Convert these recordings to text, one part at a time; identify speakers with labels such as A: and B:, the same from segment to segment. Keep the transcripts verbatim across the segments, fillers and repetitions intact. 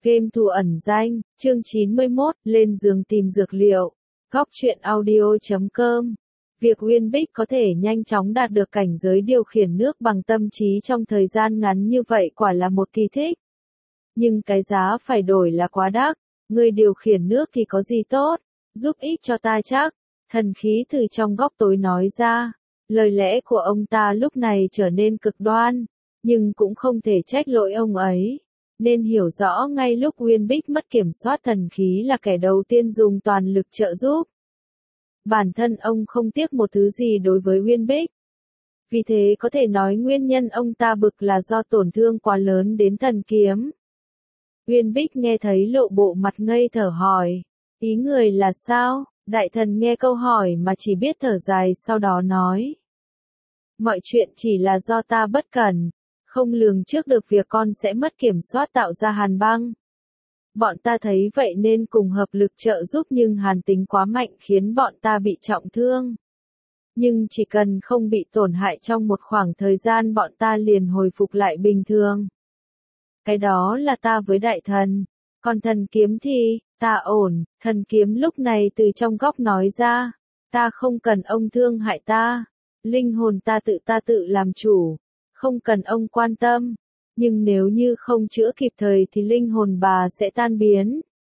A: Game thủ ẩn danh, chương chín mươi mốt, lên giường tìm dược liệu. Góc truyện audio chấm com. Việc Uyên Bích có thể nhanh chóng đạt được cảnh giới điều khiển nước bằng tâm trí trong thời gian ngắn như vậy quả là một kỳ tích. Nhưng cái giá phải đổi là quá đắt. Người điều khiển nước thì có gì tốt, giúp ích cho ta chắc. Thần khí từ trong góc tối nói ra. Lời lẽ của ông ta lúc này trở nên cực đoan, nhưng cũng không thể trách lỗi ông ấy. Nên hiểu rõ ngay lúc Uyên Bích mất kiểm soát thần khí là kẻ đầu tiên dùng toàn lực trợ giúp. Bản thân ông không tiếc một thứ gì đối với Uyên Bích. Vì thế có thể nói nguyên nhân ông ta bực là do tổn thương quá lớn đến thần kiếm. Uyên Bích nghe thấy lộ bộ mặt ngây thở hỏi, ý người là sao? Đại thần nghe câu hỏi mà chỉ biết thở dài sau đó nói. Mọi chuyện chỉ là do ta bất cẩn. Không lường trước được việc con sẽ mất kiểm soát tạo ra hàn băng. Bọn ta thấy vậy nên cùng hợp lực trợ giúp nhưng hàn tính quá mạnh khiến bọn ta bị trọng thương. Nhưng chỉ cần không bị tổn hại trong một khoảng thời gian bọn ta liền hồi phục lại bình thường. Cái đó là ta với đại thần. Còn thần kiếm thì, ta ổn. Thần kiếm lúc này từ trong góc nói ra. Ta không cần ông thương hại ta. Linh hồn ta tự ta tự làm chủ. Không cần ông quan tâm, nhưng nếu như không chữa kịp thời thì linh hồn bà sẽ tan biến.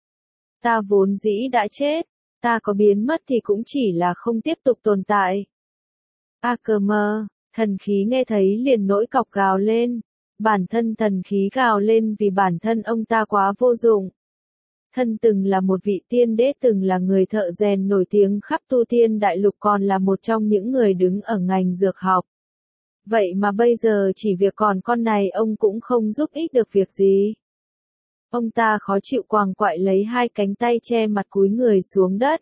A: Ta vốn dĩ đã chết, ta có biến mất thì cũng chỉ là không tiếp tục tồn tại. A cơ mơ, thần khí nghe thấy liền nỗi cọc gào lên. Bản thân thần khí gào lên vì bản thân ông ta quá vô dụng. Thân từng là một vị tiên đế, từng là người thợ rèn nổi tiếng khắp tu tiên đại lục, còn là một trong những người đứng ở ngành dược học. Vậy mà bây giờ chỉ việc còn con này ông cũng không giúp ích được việc gì. Ông ta khó chịu quàng quại lấy hai cánh tay che mặt cúi người xuống đất.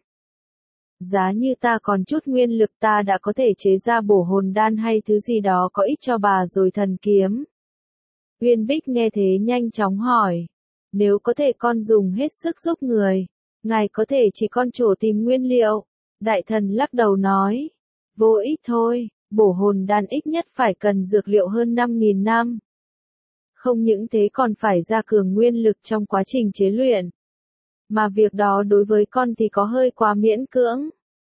A: Giá như ta còn chút nguyên lực ta đã có thể chế ra bổ hồn đan hay thứ gì đó có ích cho bà rồi. Thần kiếm. Uyên Bích nghe thế nhanh chóng hỏi. Nếu có thể con dùng hết sức giúp người. Ngài có thể chỉ con trổ tìm nguyên liệu. Đại thần lắc đầu nói. Vô ích thôi. Bổ hồn đan ít nhất phải cần dược liệu hơn năm nghìn năm. Không những thế còn phải gia cường nguyên lực trong quá trình chế luyện. Mà việc đó đối với con thì có hơi quá miễn cưỡng.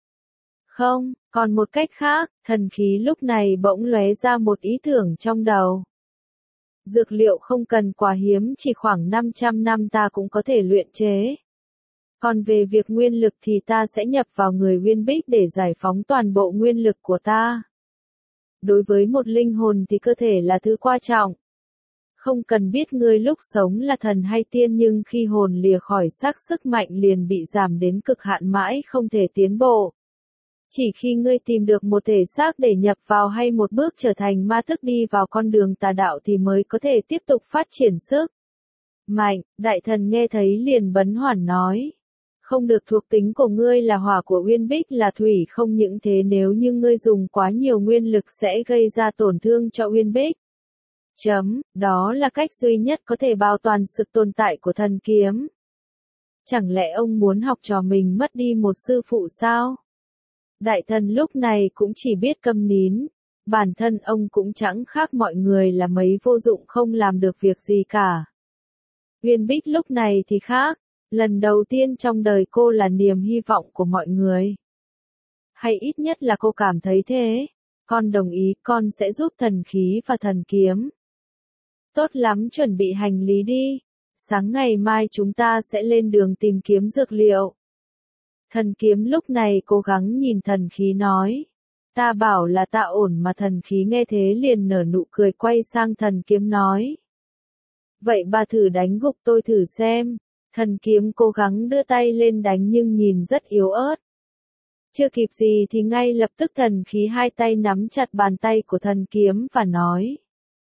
A: Không, còn một cách khác, thần khí lúc này bỗng lóe ra một ý tưởng trong đầu. Dược liệu không cần quá hiếm, chỉ khoảng năm trăm năm ta cũng có thể luyện chế. Còn về việc nguyên lực thì ta sẽ nhập vào người Uyên Bích để giải phóng toàn bộ nguyên lực của ta. Đối với một linh hồn thì cơ thể là thứ quan trọng. Không cần biết ngươi lúc sống là thần hay tiên, nhưng khi hồn lìa khỏi xác sức mạnh liền bị giảm đến cực hạn mãi không thể tiến bộ. Chỉ khi ngươi tìm được một thể xác để nhập vào hay một bước trở thành ma thức đi vào con đường tà đạo thì mới có thể tiếp tục phát triển sức mạnh. Đại thần nghe thấy liền bấn hoảng nói. Không được, thuộc tính của ngươi là hỏa, của Uyên Bích là thủy, không những thế nếu như ngươi dùng quá nhiều nguyên lực sẽ gây ra tổn thương cho Uyên Bích. Chấm, đó là cách duy nhất có thể bảo toàn sự tồn tại của thần kiếm. Chẳng lẽ ông muốn học trò mình mất đi một sư phụ sao? Đại thần lúc này cũng chỉ biết câm nín. Bản thân ông cũng chẳng khác mọi người là mấy vô dụng không làm được việc gì cả. Uyên Bích lúc này thì khác. Lần đầu tiên trong đời cô là niềm hy vọng của mọi người. Hay ít nhất là cô cảm thấy thế. Con đồng ý, con sẽ giúp thần khí và thần kiếm. Tốt lắm, chuẩn bị hành lý đi. Sáng ngày mai chúng ta sẽ lên đường tìm kiếm dược liệu. Thần kiếm lúc này cố gắng nhìn thần khí nói. Ta bảo là ta ổn mà. Thần khí nghe thế liền nở nụ cười quay sang thần kiếm nói. Vậy bà thử đánh gục tôi thử xem. Thần kiếm cố gắng đưa tay lên đánh nhưng nhìn rất yếu ớt. Chưa kịp gì thì ngay lập tức thần khí hai tay nắm chặt bàn tay của thần kiếm và nói.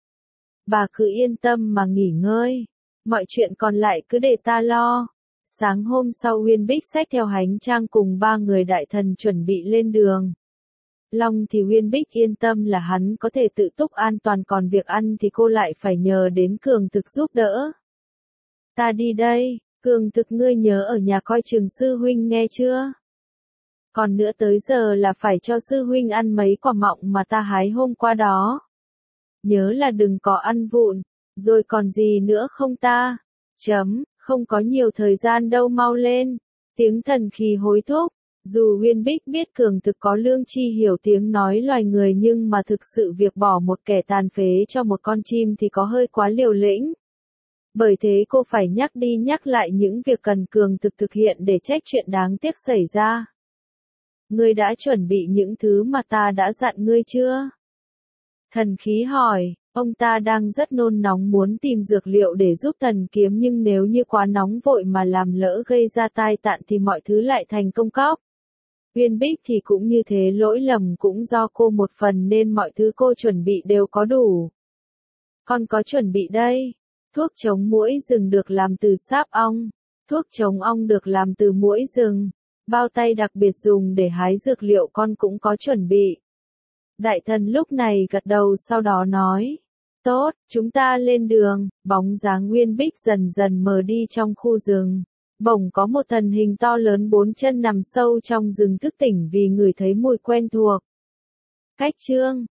A: Bà cứ yên tâm mà nghỉ ngơi. Mọi chuyện còn lại cứ để ta lo. Sáng hôm sau Uyên Bích xách theo hành trang cùng ba người đại thần chuẩn bị lên đường. Long thì Uyên Bích yên tâm là hắn có thể tự túc an toàn, còn việc ăn thì cô lại phải nhờ đến Cường Thực giúp đỡ. Ta đi đây. Cường Thực ngươi nhớ ở nhà coi chừng sư huynh nghe chưa? Còn nữa tới giờ là phải cho sư huynh ăn mấy quả mọng mà ta hái hôm qua đó. Nhớ là đừng có ăn vụn, rồi còn gì nữa không ta? Chấm, Không có nhiều thời gian đâu, mau lên. Tiếng thần khí hối thúc. Dù Uyên Bích biết Cường thực có lương tri hiểu tiếng nói loài người nhưng mà thực sự việc bỏ một kẻ tàn phế cho một con chim thì có hơi quá liều lĩnh. Bởi thế cô phải nhắc đi nhắc lại những việc cần Cường thực thực hiện để trách chuyện đáng tiếc xảy ra. Ngươi đã chuẩn bị những thứ mà ta đã dặn ngươi chưa? Thần khí hỏi, ông ta đang rất nôn nóng muốn tìm dược liệu để giúp thần kiếm nhưng nếu như quá nóng vội mà làm lỡ gây ra tai nạn thì mọi thứ lại thành công cóc. Uyên Bích thì cũng như thế, lỗi lầm cũng do cô một phần nên mọi thứ cô chuẩn bị đều có đủ. Con có chuẩn bị đây. Thuốc chống muỗi rừng được làm từ sáp ong. Thuốc chống ong được làm từ muỗi rừng. Bao tay đặc biệt dùng để hái dược liệu con cũng có chuẩn bị. Đại thần lúc này gật đầu sau đó nói. Tốt, chúng ta lên đường. Bóng dáng Uyên Bích dần dần mờ đi trong khu rừng. Bỗng có một thân hình to lớn bốn chân nằm sâu trong rừng thức tỉnh vì ngửi thấy mùi quen thuộc. Cách chương